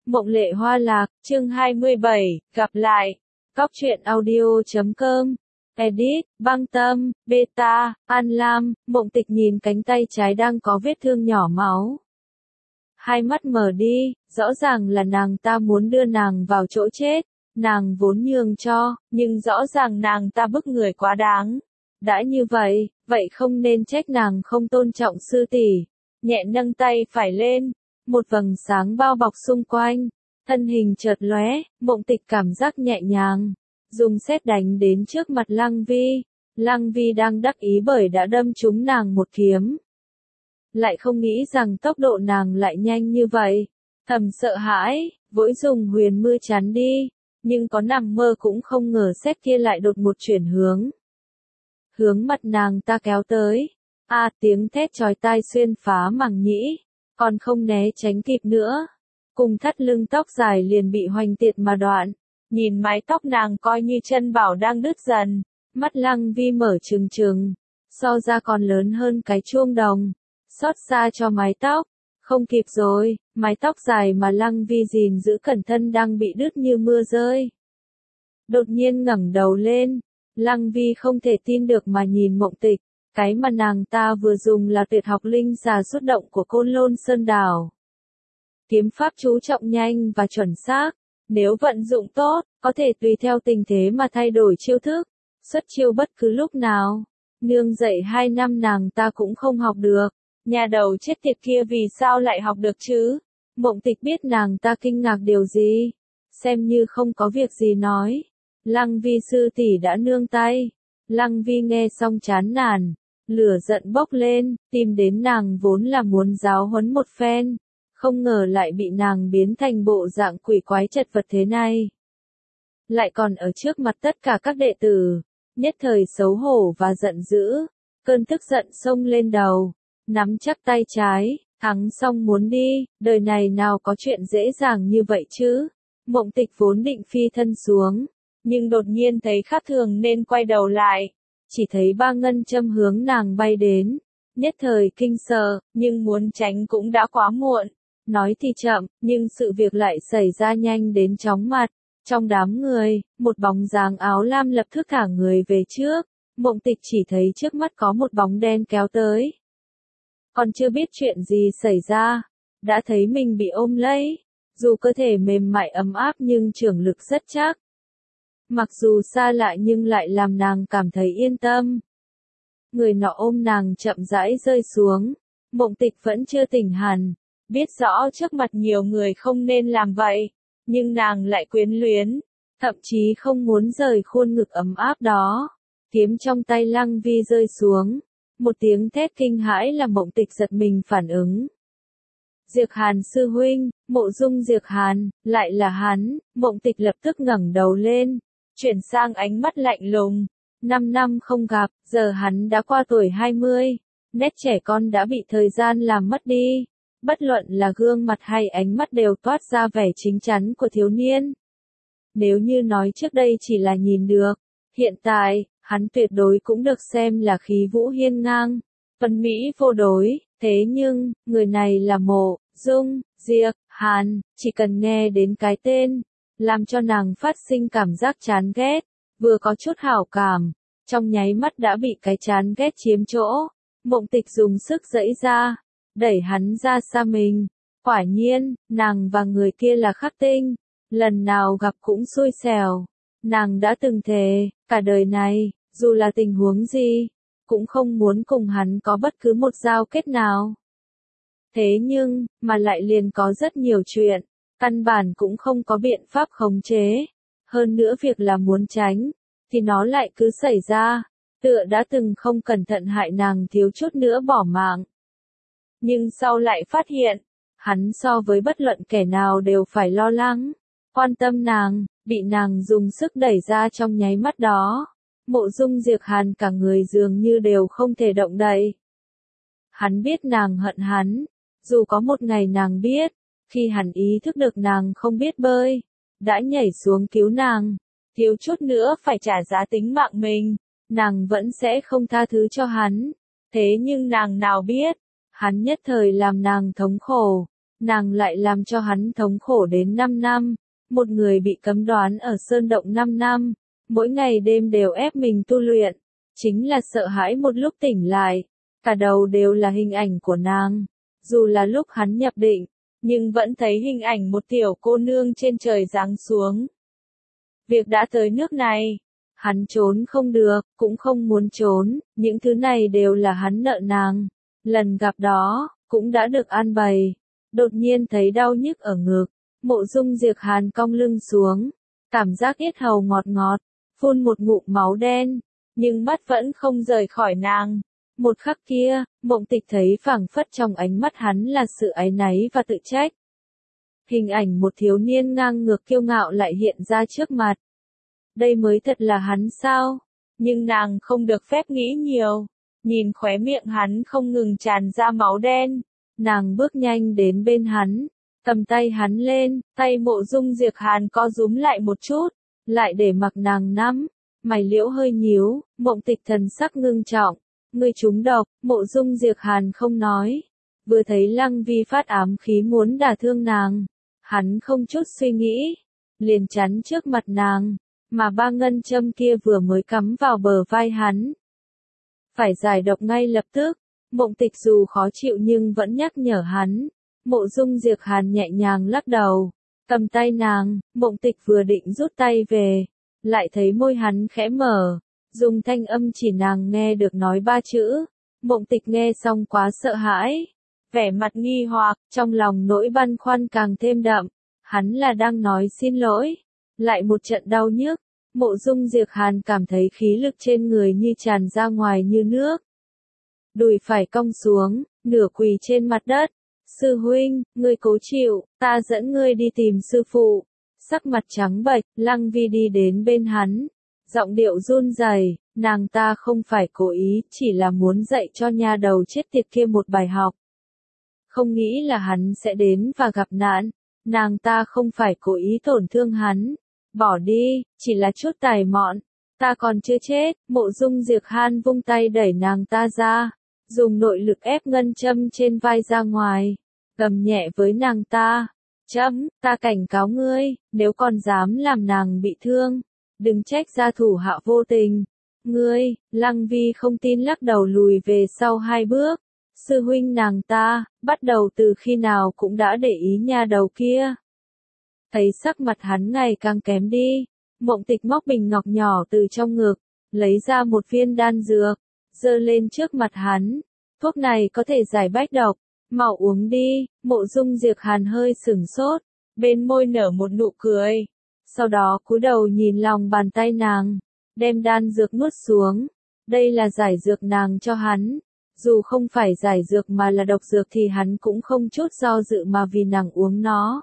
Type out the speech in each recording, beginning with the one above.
Mộng Lệ Hoa Lạc, chương 27, gặp lại. Cóc truyện audio.com. Edit, Băng Tâm, Beta, An Lam. Mộng Tịch nhìn cánh tay trái đang có vết thương nhỏ máu. Hai mắt mở đi, rõ ràng là nàng ta muốn đưa nàng vào chỗ chết. Nàng vốn nhường cho, nhưng rõ ràng nàng ta bức người quá đáng. Đã như vậy, vậy không nên trách nàng không tôn trọng sư tỷ. Nhẹ nâng tay phải lên, một vầng sáng bao bọc xung quanh, thân hình chợt lóe, Mộng Tịch cảm giác nhẹ nhàng, dùng sét đánh đến trước mặt Lăng Vi. Lăng Vi đang đắc ý bởi đã đâm trúng nàng một kiếm. Lại không nghĩ rằng tốc độ nàng lại nhanh như vậy, thầm sợ hãi, vội dùng huyền mưa chắn đi, nhưng có nằm mơ cũng không ngờ sét kia lại đột một chuyển hướng. Hướng mặt nàng ta kéo tới. Tiếng thét chói tai xuyên phá màng nhĩ, còn không né tránh kịp nữa. Cùng thắt lưng tóc dài liền bị hoành tiệt mà đoạn. Nhìn mái tóc nàng coi như chân bảo đang đứt dần. Mắt Lăng Vi mở trừng trừng, so ra còn lớn hơn cái chuông đồng. Xót xa cho mái tóc. Không kịp rồi, mái tóc dài mà Lăng Vi gìn giữ cẩn thận đang bị đứt như mưa rơi. Đột nhiên ngẩng đầu lên, Lăng Vi không thể tin được mà nhìn Mộng Tịch. Cái mà nàng ta vừa dùng là tuyệt học linh xà xuất động của Côn Lôn Sơn Đảo. Kiếm pháp chú trọng nhanh và chuẩn xác, nếu vận dụng tốt, có thể tùy theo tình thế mà thay đổi chiêu thức, xuất chiêu bất cứ lúc nào. Nương dạy 2 năm nàng ta cũng không học được, nhà đầu chết tiệt kia vì sao lại học được chứ? Mộng Tịch biết nàng ta kinh ngạc điều gì, xem như không có việc gì nói. Lăng Vi sư tỷ đã nương tay. Lăng Vi nghe xong chán nản, lửa giận bốc lên, tìm đến nàng vốn là muốn giáo huấn một phen, không ngờ lại bị nàng biến thành bộ dạng quỷ quái chật vật thế này. Lại còn ở trước mặt tất cả các đệ tử, nhất thời xấu hổ và giận dữ, cơn tức giận xông lên đầu, nắm chắc tay trái, thắng xong muốn đi, đời này nào có chuyện dễ dàng như vậy chứ. Mộng Tịch vốn định phi thân xuống, nhưng đột nhiên thấy khác thường nên quay đầu lại. Chỉ thấy 3 ngân châm hướng nàng bay đến, nhất thời kinh sợ, nhưng muốn tránh cũng đã quá muộn. Nói thì chậm, nhưng sự việc lại xảy ra nhanh đến chóng mặt. Trong đám người, một bóng dáng áo lam lập tức thả người về trước. Mộng Tịch chỉ thấy trước mắt có một bóng đen kéo tới. Còn chưa biết chuyện gì xảy ra, đã thấy mình bị ôm lấy. Dù cơ thể mềm mại ấm áp nhưng trưởng lực rất chắc. Mặc dù xa lạ nhưng lại làm nàng cảm thấy yên tâm. Người nọ ôm nàng chậm rãi rơi xuống. Mộng Tịch vẫn chưa tỉnh hẳn, biết rõ trước mặt nhiều người không nên làm vậy, nhưng nàng lại quyến luyến, thậm chí không muốn rời khuôn ngực ấm áp đó. Kiếm trong tay Lăng Vi rơi xuống, một tiếng thét kinh hãi làm Mộng Tịch giật mình phản ứng. Diệp Hàn sư huynh, Mộ Dung Diệp Hàn, lại là hắn. Mộng Tịch lập tức ngẩng đầu lên, chuyển sang ánh mắt lạnh lùng. 5 năm không gặp, giờ hắn đã qua tuổi 20, nét trẻ con đã bị thời gian làm mất đi. Bất luận là gương mặt hay ánh mắt đều toát ra vẻ chín chắn của thiếu niên. Nếu như nói trước đây chỉ là nhìn được, hiện tại, hắn tuyệt đối cũng được xem là khí vũ hiên ngang, tuấn mỹ vô đối. Thế nhưng, người này là Mộ Dung Diệp Hàn, chỉ cần nghe đến cái tên, làm cho nàng phát sinh cảm giác chán ghét, vừa có chút hảo cảm, trong nháy mắt đã bị cái chán ghét chiếm chỗ. Mộng Tịch dùng sức giãy ra, đẩy hắn ra xa mình. Quả nhiên, nàng và người kia là khắc tinh, lần nào gặp cũng xui xẻo. Nàng đã từng thề, cả đời này, dù là tình huống gì, cũng không muốn cùng hắn có bất cứ một giao kết nào. Thế nhưng, mà lại liền có rất nhiều chuyện, căn bản cũng không có biện pháp khống chế. Hơn nữa việc là muốn tránh, thì nó lại cứ xảy ra, tựa đã từng không cẩn thận hại nàng thiếu chút nữa bỏ mạng. Nhưng sau lại phát hiện, hắn so với bất luận kẻ nào đều phải lo lắng, quan tâm nàng, bị nàng dùng sức đẩy ra trong nháy mắt đó. Mộ Dung Diệp Hàn cả người dường như đều không thể động đậy. Hắn biết nàng hận hắn, dù có một ngày nàng biết, khi hắn ý thức được nàng không biết bơi, đã nhảy xuống cứu nàng, thiếu chút nữa phải trả giá tính mạng mình, nàng vẫn sẽ không tha thứ cho hắn. Thế nhưng nàng nào biết, hắn nhất thời làm nàng thống khổ, nàng lại làm cho hắn thống khổ đến 5 năm. Một người bị cấm đoán ở sơn động 5 năm, mỗi ngày đêm đều ép mình tu luyện, chính là sợ hãi một lúc tỉnh lại, cả đầu đều là hình ảnh của nàng. Dù là lúc hắn nhập định, nhưng vẫn thấy hình ảnh một tiểu cô nương trên trời giáng xuống. Việc đã tới nước này, hắn trốn không được, cũng không muốn trốn, những thứ này đều là hắn nợ nàng. Lần gặp đó, cũng đã được an bày. Đột nhiên thấy đau nhức ở ngực, Mộ Dung Diệc Hàn cong lưng xuống, cảm giác yết hầu ngọt ngọt, phun một ngụm máu đen, nhưng mắt vẫn không rời khỏi nàng. Một khắc kia, Mộng Tịch thấy phảng phất trong ánh mắt hắn là sự áy náy và tự trách. Hình ảnh một thiếu niên ngang ngược kiêu ngạo lại hiện ra trước mặt. Đây mới thật là hắn sao? Nhưng nàng không được phép nghĩ nhiều. Nhìn khóe miệng hắn không ngừng tràn ra máu đen. Nàng bước nhanh đến bên hắn, cầm tay hắn lên, tay Mộ Dung Diệc Hàn co rúm lại một chút, lại để mặc nàng nắm. Mày liễu hơi nhíu, Mộng Tịch thần sắc ngưng trọng. Ngươi trúng độc, Mộ Dung Diệc Hàn không nói. Vừa thấy Lăng Vi phát ám khí muốn đả thương nàng, hắn không chút suy nghĩ, liền chắn trước mặt nàng, mà ba ngân châm kia vừa mới cắm vào bờ vai hắn. Phải giải độc ngay lập tức. Mộng Tịch dù khó chịu nhưng vẫn nhắc nhở hắn. Mộ Dung Diệc Hàn nhẹ nhàng lắc đầu, cầm tay nàng. Mộng Tịch vừa định rút tay về, lại thấy môi hắn khẽ mở, dùng thanh âm chỉ nàng nghe được nói 3 chữ. Mộng Tịch nghe xong quá sợ hãi, vẻ mặt nghi hoặc, trong lòng nỗi băn khoăn càng thêm đậm. Hắn là đang nói xin lỗi, lại một trận đau nhức. Mộ Dung Diệc Hàn cảm thấy khí lực trên người như tràn ra ngoài như nước. Đùi phải cong xuống, nửa quỳ trên mặt đất. Sư huynh, ngươi cố chịu, ta dẫn ngươi đi tìm sư phụ. Sắc mặt trắng bệch, Lăng Vi đi đến bên hắn, giọng điệu run rẩy, nàng ta không phải cố ý, chỉ là muốn dạy cho nha đầu chết tiệt kia một bài học. Không nghĩ là hắn sẽ đến và gặp nạn, nàng ta không phải cố ý tổn thương hắn. Bỏ đi, chỉ là chút tài mọn, ta còn chưa chết. Mộ Dung Diệc Hàn vung tay đẩy nàng ta ra, dùng nội lực ép ngân châm trên vai ra ngoài, gầm nhẹ với nàng ta. Chấm, ta cảnh cáo ngươi, nếu còn dám làm nàng bị thương, đừng trách gia thủ hạ vô tình. Ngươi, Lăng Vi không tin lắc đầu lùi về sau 2 bước. Sư huynh nàng ta, bắt đầu từ khi nào cũng đã để ý nha đầu kia. Thấy sắc mặt hắn ngày càng kém đi, Mộng Tịch móc bình ngọc nhỏ từ trong ngực, lấy ra một viên đan dược, giơ lên trước mặt hắn. Thuốc này có thể giải bách độc, mau uống đi. Mộ Dung Diệc Hàn hơi sửng sốt, bên môi nở một nụ cười. Sau đó cúi đầu nhìn lòng bàn tay nàng, đem đan dược nuốt xuống. Đây là giải dược nàng cho hắn. Dù không phải giải dược mà là độc dược thì hắn cũng không chút do dự mà vì nàng uống nó.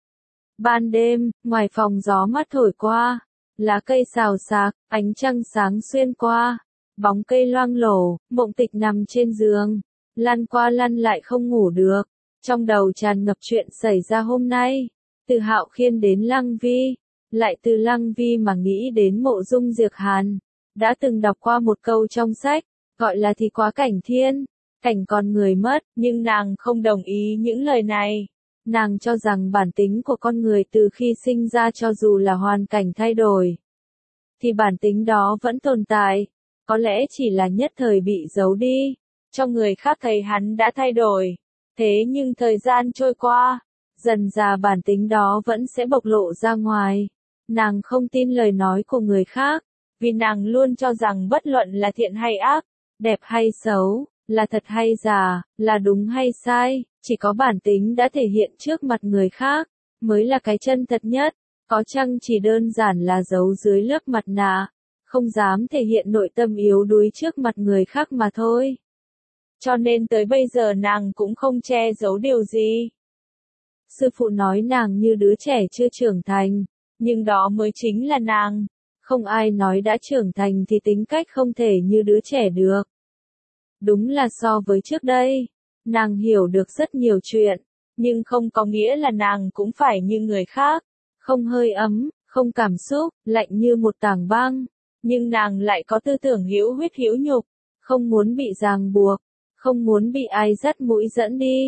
Ban đêm, ngoài phòng gió mát thổi qua, lá cây xào xạc, ánh trăng sáng xuyên qua, bóng cây loang lổ. Mộng Tịch nằm trên giường, lăn qua lăn lại không ngủ được, trong đầu tràn ngập chuyện xảy ra hôm nay, từ Hạo Khiên đến Lăng Vi, lại từ Lăng Vi mà nghĩ đến Mộ Dung Diệc Hàn. Đã từng đọc qua một câu trong sách, gọi là thì quá cảnh thiên, cảnh con người mất, nhưng nàng không đồng ý những lời này. Nàng cho rằng bản tính của con người từ khi sinh ra cho dù là hoàn cảnh thay đổi, thì bản tính đó vẫn tồn tại, có lẽ chỉ là nhất thời bị giấu đi. Trong người khác thấy hắn đã thay đổi, thế nhưng thời gian trôi qua, dần dà bản tính đó vẫn sẽ bộc lộ ra ngoài. Nàng không tin lời nói của người khác, vì nàng luôn cho rằng bất luận là thiện hay ác, đẹp hay xấu, là thật hay giả, là đúng hay sai, chỉ có bản tính đã thể hiện trước mặt người khác, mới là cái chân thật nhất. Có chăng chỉ đơn giản là giấu dưới lớp mặt nạ, không dám thể hiện nội tâm yếu đuối trước mặt người khác mà thôi. Cho nên tới bây giờ nàng cũng không che giấu điều gì. Sư phụ nói nàng như đứa trẻ chưa trưởng thành, nhưng đó mới chính là nàng. Không ai nói đã trưởng thành thì tính cách không thể như đứa trẻ được. Đúng là so với trước đây, nàng hiểu được rất nhiều chuyện, nhưng không có nghĩa là nàng cũng phải như người khác. Không hơi ấm, không cảm xúc, lạnh như một tảng băng. Nhưng nàng lại có tư tưởng hữu huyết hữu nhục, không muốn bị ràng buộc, không muốn bị ai dắt mũi dẫn đi.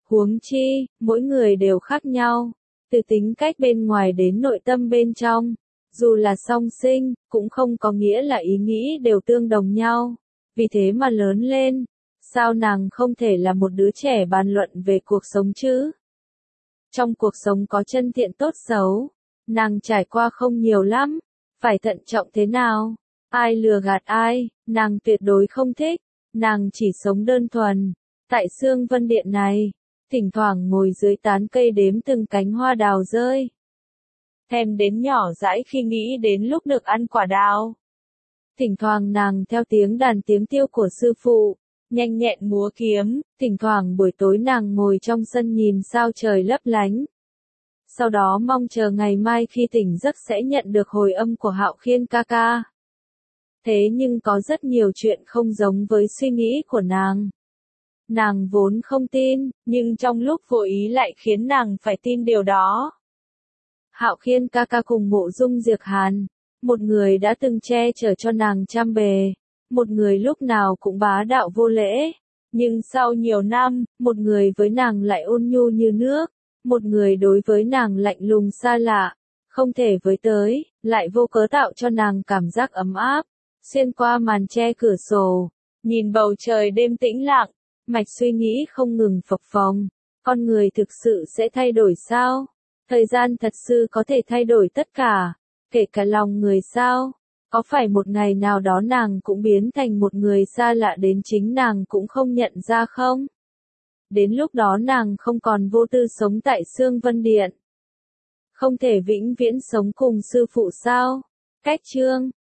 Huống chi, mỗi người đều khác nhau, từ tính cách bên ngoài đến nội tâm bên trong. Dù là song sinh, cũng không có nghĩa là ý nghĩ đều tương đồng nhau. Vì thế mà lớn lên, sao nàng không thể là một đứa trẻ bàn luận về cuộc sống chứ? Trong cuộc sống có chân thiện tốt xấu, nàng trải qua không nhiều lắm, phải thận trọng thế nào? Ai lừa gạt ai, nàng tuyệt đối không thích, nàng chỉ sống đơn thuần. Tại Sương Vân Điện này, thỉnh thoảng ngồi dưới tán cây đếm từng cánh hoa đào rơi. Thèm đến nhỏ dãi khi nghĩ đến lúc được ăn quả đào. Thỉnh thoảng nàng theo tiếng đàn tiếng tiêu của sư phụ, nhanh nhẹn múa kiếm, thỉnh thoảng buổi tối nàng ngồi trong sân nhìn sao trời lấp lánh. Sau đó mong chờ ngày mai khi tỉnh giấc sẽ nhận được hồi âm của Hạo Khiên ca ca. Thế nhưng có rất nhiều chuyện không giống với suy nghĩ của nàng. Nàng vốn không tin, nhưng trong lúc vô ý lại khiến nàng phải tin điều đó. Hạo Khiên ca ca cùng Mộ Dung Diệp Hàn, một người đã từng che chở cho nàng trăm bề, một người lúc nào cũng bá đạo vô lễ, nhưng sau nhiều năm, một người với nàng lại ôn nhu như nước, một người đối với nàng lạnh lùng xa lạ, không thể với tới, lại vô cớ tạo cho nàng cảm giác ấm áp. Xuyên qua màn che cửa sổ, nhìn bầu trời đêm tĩnh lặng, mạch suy nghĩ không ngừng phập phồng. Con người thực sự sẽ thay đổi sao? Thời gian thật sự có thể thay đổi tất cả, kể cả lòng người sao? Có phải một ngày nào đó nàng cũng biến thành một người xa lạ đến chính nàng cũng không nhận ra không? Đến lúc đó nàng không còn vô tư sống tại Sương Vân Điện. Không thể vĩnh viễn sống cùng sư phụ sao? Cách chương